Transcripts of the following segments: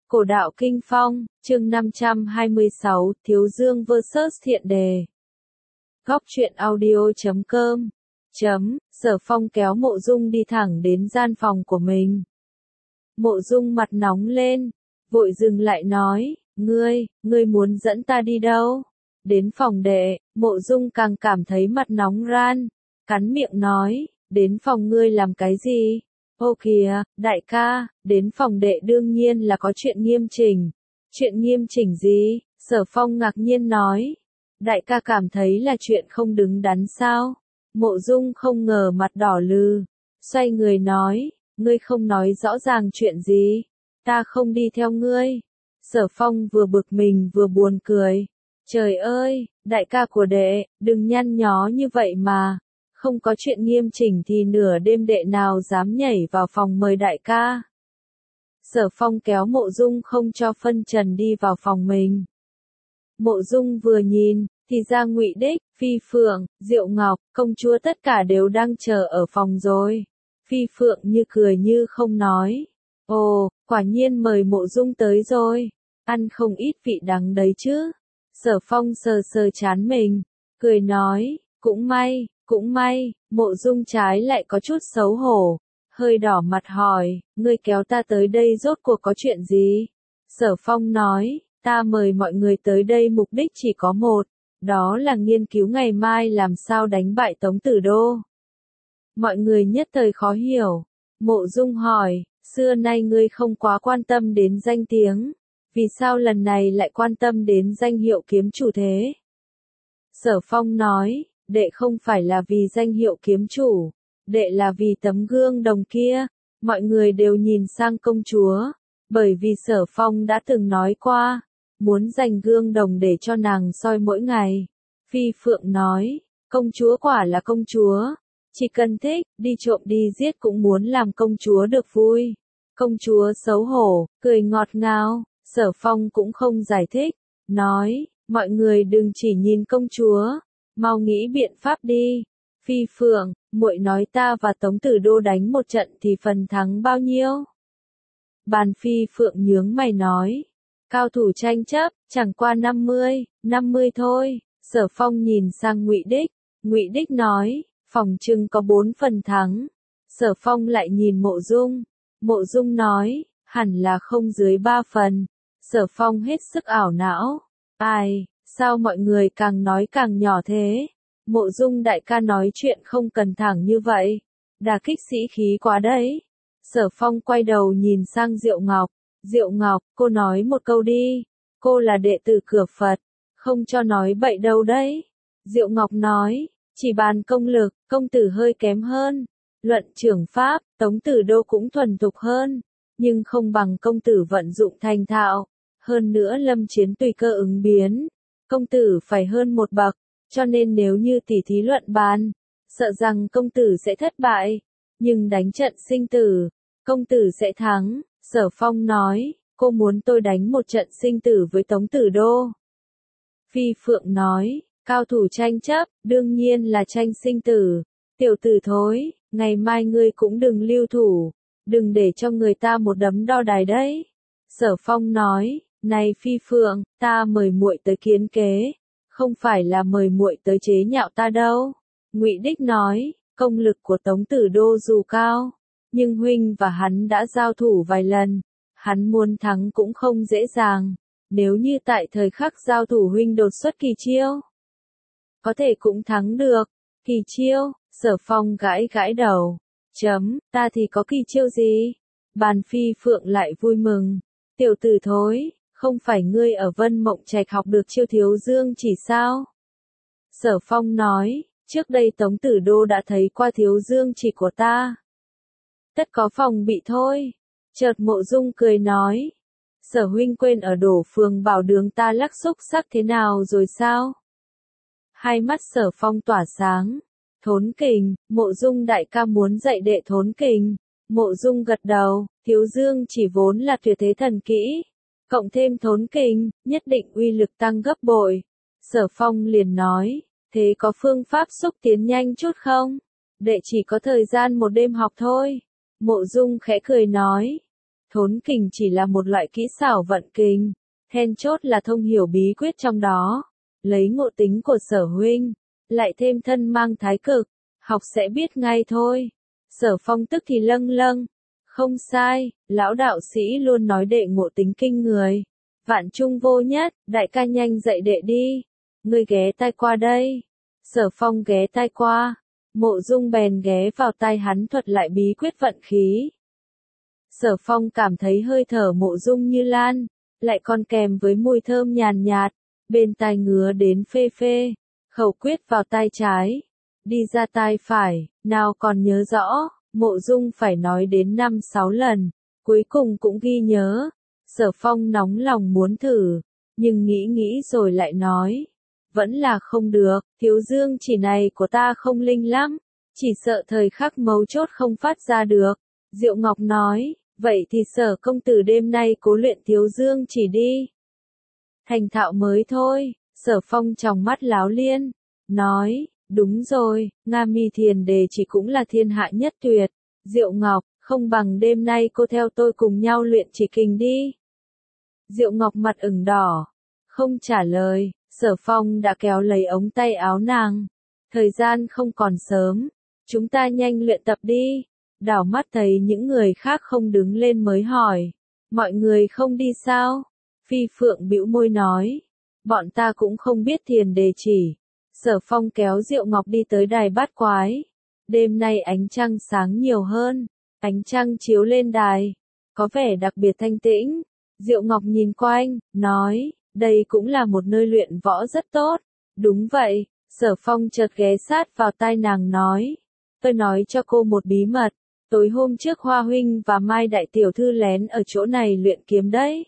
Cổ đạo Kinh Phong, chương 526, Thiếu Dương vs Thiện Đề. Góc truyện audio.com. Sở Phong kéo Mộ Dung đi thẳng đến gian phòng của mình. Mộ Dung mặt nóng lên, vội dừng lại nói, ngươi muốn dẫn ta đi đâu? Đến phòng đệ. Mộ Dung càng cảm thấy mặt nóng ran, cắn miệng nói, đến phòng ngươi làm cái gì? Ô kìa, đại ca, đến phòng đệ đương nhiên là có chuyện nghiêm chỉnh. Chuyện nghiêm chỉnh gì? Sở Phong ngạc nhiên nói. Đại ca cảm thấy là chuyện không đứng đắn sao? Mộ Dung không ngờ mặt đỏ lừ, xoay người nói, ngươi không nói rõ ràng chuyện gì, ta không đi theo ngươi. Sở Phong vừa bực mình vừa buồn cười. Trời ơi, đại ca của đệ, đừng nhăn nhó như vậy mà. Không có chuyện nghiêm chỉnh thì nửa đêm đệ nào dám nhảy vào phòng mời đại ca. Sở Phong kéo Mộ Dung không cho phân trần đi vào phòng mình. Mộ Dung vừa nhìn, thì ra Ngụy Đích, Phi Phượng, Diệu Ngọc, công chúa tất cả đều đang chờ ở phòng rồi. Phi Phượng như cười như không nói. Ồ, quả nhiên mời Mộ Dung tới rồi. Ăn không ít vị đắng đấy chứ. Sở Phong sờ sờ trán mình, cười nói, cũng may, Mộ Dung trái lại có chút xấu hổ, hơi đỏ mặt hỏi, ngươi kéo ta tới đây rốt cuộc có chuyện gì? Sở Phong nói, ta mời mọi người tới đây mục đích chỉ có một, đó là nghiên cứu ngày mai làm sao đánh bại Tống Tử Đô. Mọi người nhất thời khó hiểu. Mộ Dung hỏi, xưa nay ngươi không quá quan tâm đến danh tiếng, vì sao lần này lại quan tâm đến danh hiệu kiếm chủ thế? Sở Phong nói, đệ không phải là vì danh hiệu kiếm chủ, đệ là vì tấm gương đồng kia. Mọi người đều nhìn sang công chúa, bởi vì Sở Phong đã từng nói qua, muốn dành gương đồng để cho nàng soi mỗi ngày. Phi Phượng nói, công chúa quả là công chúa, chỉ cần thích, đi trộm đi giết cũng muốn làm công chúa được vui. Công chúa xấu hổ, cười ngọt ngào. Sở Phong cũng không giải thích, nói, mọi người đừng chỉ nhìn công chúa, mau nghĩ biện pháp đi. Phi Phượng, muội nói ta và Tống Tử Đô đánh một trận thì phần thắng bao nhiêu? Bàn Phi Phượng nhướng mày nói, cao thủ tranh chấp, chẳng qua 50 thôi. Sở Phong nhìn sang Ngụy Đích nói, phòng trưng có 4 phần thắng. Sở Phong lại nhìn Mộ Dung nói, hẳn là không dưới 3 phần. Sở Phong hết sức ảo não. Ai, sao mọi người càng nói càng nhỏ thế? Mộ Dung đại ca nói chuyện không cần thẳng như vậy. Đả kích sĩ khí quá đấy. Sở Phong quay đầu nhìn sang Diệu Ngọc. Diệu Ngọc, cô nói một câu đi. Cô là đệ tử cửa Phật, không cho nói bậy đâu đấy. Diệu Ngọc nói, chỉ bàn công lực, công tử hơi kém hơn. Luận trưởng pháp, Tống Tử Đô cũng thuần thục hơn, nhưng không bằng công tử vận dụng thành thạo. Hơn nữa lâm chiến tùy cơ ứng biến, công tử phải hơn một bậc, cho nên nếu như tỉ thí luận bàn, sợ rằng công tử sẽ thất bại, nhưng đánh trận sinh tử, công tử sẽ thắng. Sở Phong nói, cô muốn tôi đánh một trận sinh tử với Tống Tử Đô. Phi Phượng nói, cao thủ tranh chấp, đương nhiên là tranh sinh tử. Tiểu tử thối, ngày mai ngươi cũng đừng lưu thủ, đừng để cho người ta một đấm đo đài đấy. Sở Phong nói, này Phi Phượng, ta mời muội tới kiến kế, không phải là mời muội tới chế nhạo ta đâu. Ngụy Đích nói, công lực của Tống Tử Đô dù cao, nhưng huynh và hắn đã giao thủ vài lần, hắn muốn thắng cũng không dễ dàng. Nếu như tại thời khắc giao thủ huynh đột xuất kỳ chiêu, có thể cũng thắng được. Kỳ chiêu? Sở Phong gãi đầu. Ta thì có kỳ chiêu gì? Bàn Phi Phượng lại vui mừng. Tiểu tử thối, không phải ngươi ở Vân Mộng Trạch học được chiêu Thiếu Dương chỉ sao? Sở Phong nói, trước đây Tống Tử Đô đã thấy qua Thiếu Dương chỉ của ta. Tất có phòng bị thôi. Chợt Mộ Dung cười nói, Sở huynh quên ở Đổ Phường Bảo Đường ta lắc xúc sắc thế nào rồi sao? Hai mắt Sở Phong tỏa sáng. Thốn kình, Mộ Dung đại ca muốn dạy đệ thốn kình. Mộ Dung gật đầu, Thiếu Dương chỉ vốn là tuyệt thế thần kỹ, cộng thêm thốn kình, nhất định uy lực tăng gấp bội. Sở Phong liền nói, thế có phương pháp xúc tiến nhanh chút không? Đệ chỉ có thời gian một đêm học thôi. Mộ Dung khẽ cười nói, Thốn kình chỉ là một loại kỹ xảo vận kình, then chốt là thông hiểu bí quyết trong đó. Lấy ngộ tính của Sở huynh, lại thêm thân mang thái cực, học sẽ biết ngay thôi. Sở Phong tức thì lâng lâng. Không sai, lão đạo sĩ luôn nói đệ ngộ tính kinh người. Vạn trung vô nhất, đại ca nhanh dạy đệ đi. Ngươi ghé tai qua đây. Sở Phong ghé tai qua. Mộ Dung bèn ghé vào tai hắn thuật lại bí quyết vận khí. Sở Phong cảm thấy hơi thở Mộ Dung như lan, lại còn kèm với mùi thơm nhàn nhạt, bên tai ngứa đến phê phê. Khẩu quyết vào tai trái, đi ra tai phải, nào còn nhớ rõ, Mộ Dung phải nói đến 5-6 lần, cuối cùng cũng ghi nhớ. Sở Phong nóng lòng muốn thử, nhưng nghĩ nghĩ rồi lại nói, vẫn là không được, Thiếu Dương chỉ này của ta không linh lắm, chỉ sợ thời khắc mấu chốt không phát ra được. Diệu Ngọc nói, vậy thì Sở công tử đêm nay cố luyện Thiếu Dương chỉ đi. Thành thạo mới thôi. Sở Phong tròng mắt láo liên, nói, đúng rồi, Nga Mi Thiền Đề chỉ cũng là thiên hạ nhất tuyệt. Diệu Ngọc, không bằng đêm nay cô theo tôi cùng nhau luyện chỉ kình đi. Diệu Ngọc mặt ửng đỏ, không trả lời. Sở Phong đã kéo lấy ống tay áo nàng. Thời gian không còn sớm, chúng ta nhanh luyện tập đi. Đảo mắt thấy những người khác không đứng lên mới hỏi, mọi người không đi sao? Phi Phượng bĩu môi nói, bọn ta cũng không biết thiền đề chỉ. Sở Phong kéo Diệu Ngọc đi tới đài bát quái. Đêm nay ánh trăng sáng nhiều hơn, ánh trăng chiếu lên đài, có vẻ đặc biệt thanh tĩnh. Diệu Ngọc nhìn quanh, nói, đây cũng là một nơi luyện võ rất tốt. Đúng vậy. Sở Phong chợt ghé sát vào tai nàng nói, tôi nói cho cô một bí mật, tối hôm trước Hoa huynh và Mai đại tiểu thư lén ở chỗ này luyện kiếm đấy.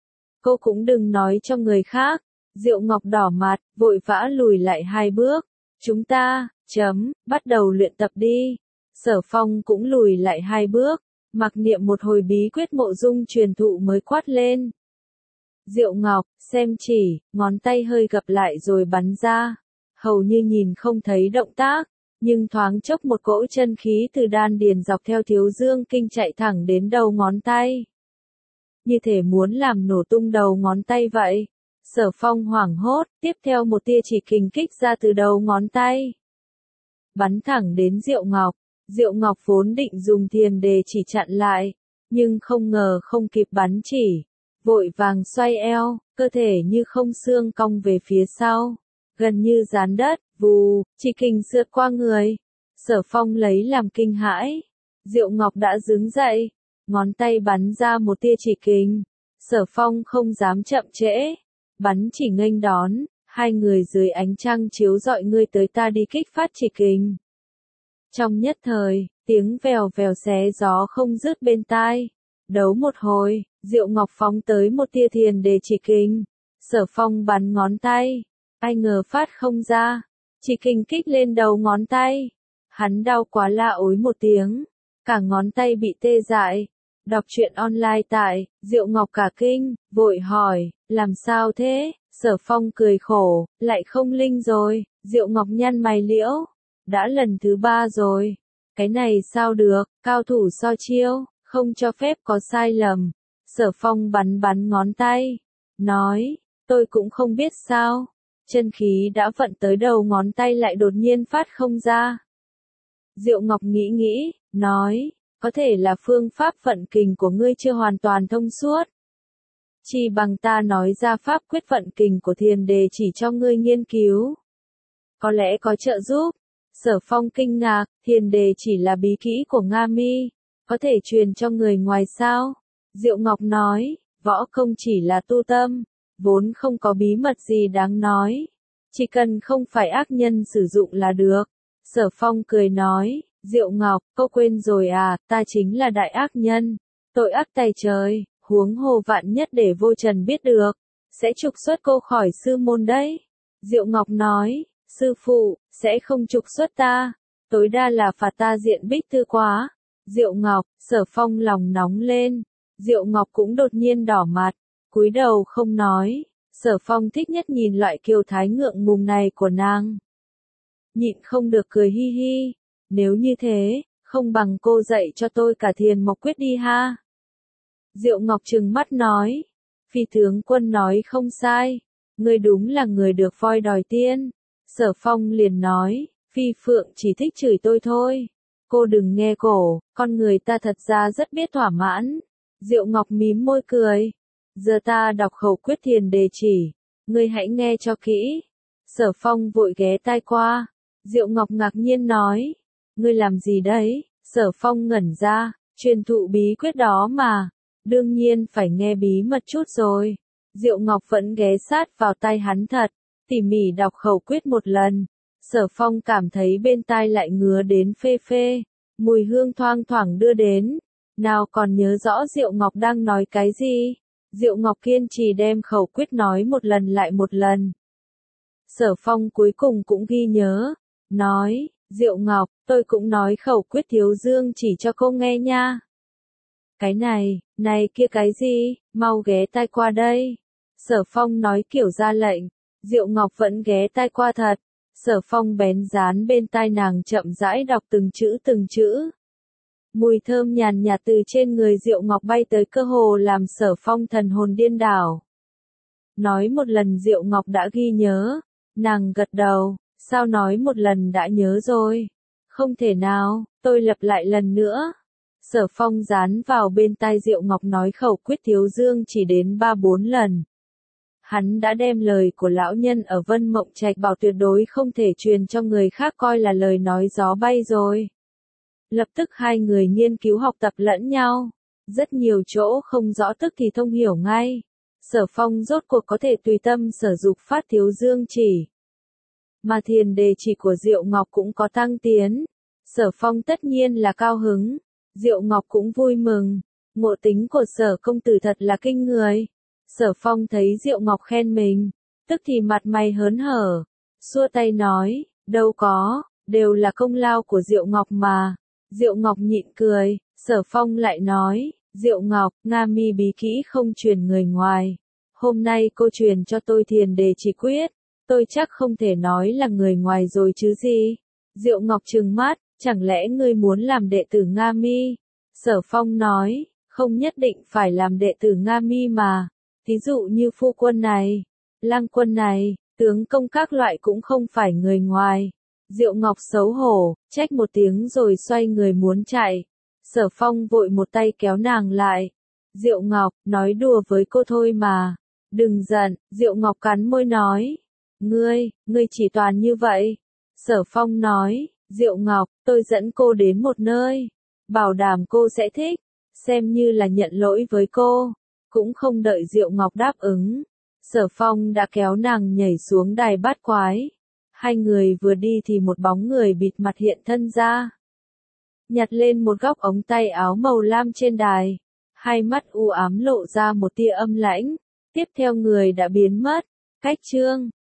Cô cũng đừng nói cho người khác. Diệu Ngọc đỏ mặt, vội vã lùi lại 2 bước. Chúng ta, bắt đầu luyện tập đi. Sở Phong cũng lùi lại 2 bước, mặc niệm một hồi bí quyết Mộ Dung truyền thụ mới quát lên. Diệu Ngọc, xem chỉ, ngón tay hơi gập lại rồi bắn ra. Hầu như nhìn không thấy động tác, nhưng thoáng chốc một cỗ chân khí từ đan điền dọc theo Thiếu Dương kinh chạy thẳng đến đầu ngón tay. Như thể muốn làm nổ tung đầu ngón tay vậy. Sở Phong hoảng hốt, tiếp theo một tia chỉ kình kích ra từ đầu ngón tay. Bắn thẳng đến Diệu Ngọc. Diệu Ngọc vốn định dùng thiền đề chỉ chặn lại, nhưng không ngờ không kịp bắn chỉ. Vội vàng xoay eo, cơ thể như không xương cong về phía sau. Gần như dán đất, vù, chỉ kình sượt qua người. Sở Phong lấy làm kinh hãi. Diệu Ngọc đã đứng dậy, ngón tay bắn ra một tia chỉ kình. Sở Phong không dám chậm trễ, bắn chỉ nghênh đón, hai người dưới ánh trăng chiếu rọi ngươi tới ta đi kích phát chỉ kình. Trong nhất thời, tiếng vèo vèo xé gió không dứt bên tai. Đấu một hồi, Diệu Ngọc phóng tới một tia thiền đề chỉ kình. Sở Phong bắn ngón tay, ai ngờ phát không ra, chỉ kình kích lên đầu ngón tay. Hắn đau quá la ối một tiếng, cả ngón tay bị tê dại. Đọc truyện online tại Diệu Ngọc cả kinh, vội hỏi, làm sao thế? Sở Phong cười khổ, lại không linh rồi. Diệu Ngọc nhăn mày liễu, đã lần thứ 3 rồi. Cái này sao được, cao thủ so chiêu, không cho phép có sai lầm. Sở Phong bắn ngón tay, nói, tôi cũng không biết sao. Chân khí đã vận tới đầu ngón tay lại đột nhiên phát không ra. Diệu Ngọc nghĩ nghĩ, nói, có thể là phương pháp vận kình của ngươi chưa hoàn toàn thông suốt. Chỉ bằng ta nói ra pháp quyết vận kình của thiền đề chỉ cho ngươi nghiên cứu. Có lẽ có trợ giúp. Sở Phong kinh ngạc, thiền đề chỉ là bí kỹ của Nga Mi, có thể truyền cho người ngoài sao? Diệu Ngọc nói, võ công chỉ là tu tâm, vốn không có bí mật gì đáng nói. Chỉ cần không phải ác nhân sử dụng là được. Sở Phong cười nói, Diệu Ngọc, cô quên rồi à, ta chính là đại ác nhân, tội ác tày trời, huống hồ vạn nhất để vô trần biết được, sẽ trục xuất cô khỏi sư môn đấy. Diệu Ngọc nói, sư phụ, sẽ không trục xuất ta, tối đa là phạt ta diện bích thư quá. Diệu Ngọc, Sở Phong lòng nóng lên, Diệu Ngọc cũng đột nhiên đỏ mặt, cúi đầu không nói. Sở Phong thích nhất nhìn loại kiều thái ngượng ngùng này của nàng. Nhịn không được cười hi hi, nếu như thế, không bằng cô dạy cho tôi cả thiền mộc quyết đi ha. Diệu Ngọc trừng mắt nói. Phi tướng quân nói không sai. Ngươi đúng là người được voi đòi tiên. Sở Phong liền nói. Phi Phượng chỉ thích chửi tôi thôi. Cô đừng nghe cổ, con người ta thật ra rất biết thỏa mãn. Diệu Ngọc mím môi cười. Giờ ta đọc khẩu quyết thiền đề chỉ. Ngươi hãy nghe cho kỹ. Sở Phong vội ghé tai qua. Diệu Ngọc ngạc nhiên nói. Ngươi làm gì đấy? Sở Phong ngẩn ra. Truyền thụ bí quyết đó mà. Đương nhiên phải nghe bí mật chút rồi. Diệu Ngọc vẫn ghé sát vào tai hắn thật. Tỉ mỉ đọc khẩu quyết một lần. Sở Phong cảm thấy bên tai lại ngứa đến phê phê. Mùi hương thoang thoảng đưa đến. Nào còn nhớ rõ Diệu Ngọc đang nói cái gì? Diệu Ngọc kiên trì đem khẩu quyết nói một lần lại một lần. Sở Phong cuối cùng cũng ghi nhớ. Nói, Diệu Ngọc, tôi cũng nói khẩu quyết Thiếu Dương chỉ cho cô nghe nha. Cái này kia cái gì, mau ghé tai qua đây. Sở Phong nói kiểu ra lệnh. Diệu Ngọc vẫn ghé tai qua thật. Sở Phong bén dán bên tai nàng chậm rãi đọc từng chữ. Mùi thơm nhàn nhạt từ trên người Diệu Ngọc bay tới cơ hồ làm Sở Phong thần hồn điên đảo. Nói một lần Diệu Ngọc đã ghi nhớ. Nàng gật đầu, sao nói một lần đã nhớ rồi? Không thể nào, tôi lặp lại lần nữa. Sở Phong dán vào bên tai Diệu Ngọc nói khẩu quyết Thiếu Dương chỉ đến 3-4 lần. Hắn đã đem lời của lão nhân ở Vân Mộng Trạch bảo tuyệt đối không thể truyền cho người khác coi là lời nói gió bay rồi. Lập tức hai người nghiên cứu học tập lẫn nhau. Rất nhiều chỗ không rõ tức thì thông hiểu ngay. Sở Phong rốt cuộc có thể tùy tâm sở dục phát Thiếu Dương chỉ. Mà thiền đề chỉ của Diệu Ngọc cũng có tăng tiến. Sở Phong tất nhiên là cao hứng. Diệu Ngọc cũng vui mừng. Ngộ tính của Sở công tử thật là kinh người. Sở Phong thấy Diệu Ngọc khen mình. Tức thì mặt mày hớn hở. Xua tay nói, đâu có, đều là công lao của Diệu Ngọc mà. Diệu Ngọc nhịn cười. Sở Phong lại nói, Diệu Ngọc, Nga mi bí kỹ không truyền người ngoài. Hôm nay cô truyền cho tôi thiền đề chỉ quyết. Tôi chắc không thể nói là người ngoài rồi chứ gì. Diệu Ngọc trừng mắt, chẳng lẽ ngươi muốn làm đệ tử Nga mi? Sở Phong nói, không nhất định phải làm đệ tử Nga mi mà. Ví dụ như phu quân này, lang quân này, tướng công các loại cũng không phải người ngoài. Diệu Ngọc xấu hổ, trách một tiếng rồi xoay người muốn chạy. Sở Phong vội một tay kéo nàng lại. Diệu Ngọc, nói đùa với cô thôi mà. Đừng giận, Diệu Ngọc cắn môi nói. Ngươi chỉ toàn như vậy. Sở Phong nói, Diệu Ngọc, tôi dẫn cô đến một nơi. Bảo đảm cô sẽ thích. Xem như là nhận lỗi với cô. Cũng không đợi Diệu Ngọc đáp ứng. Sở Phong đã kéo nàng nhảy xuống đài bát quái. Hai người vừa đi thì một bóng người bịt mặt hiện thân ra. Nhặt lên một góc ống tay áo màu lam trên đài. Hai mắt u ám lộ ra một tia âm lãnh. Tiếp theo người đã biến mất. Cách chương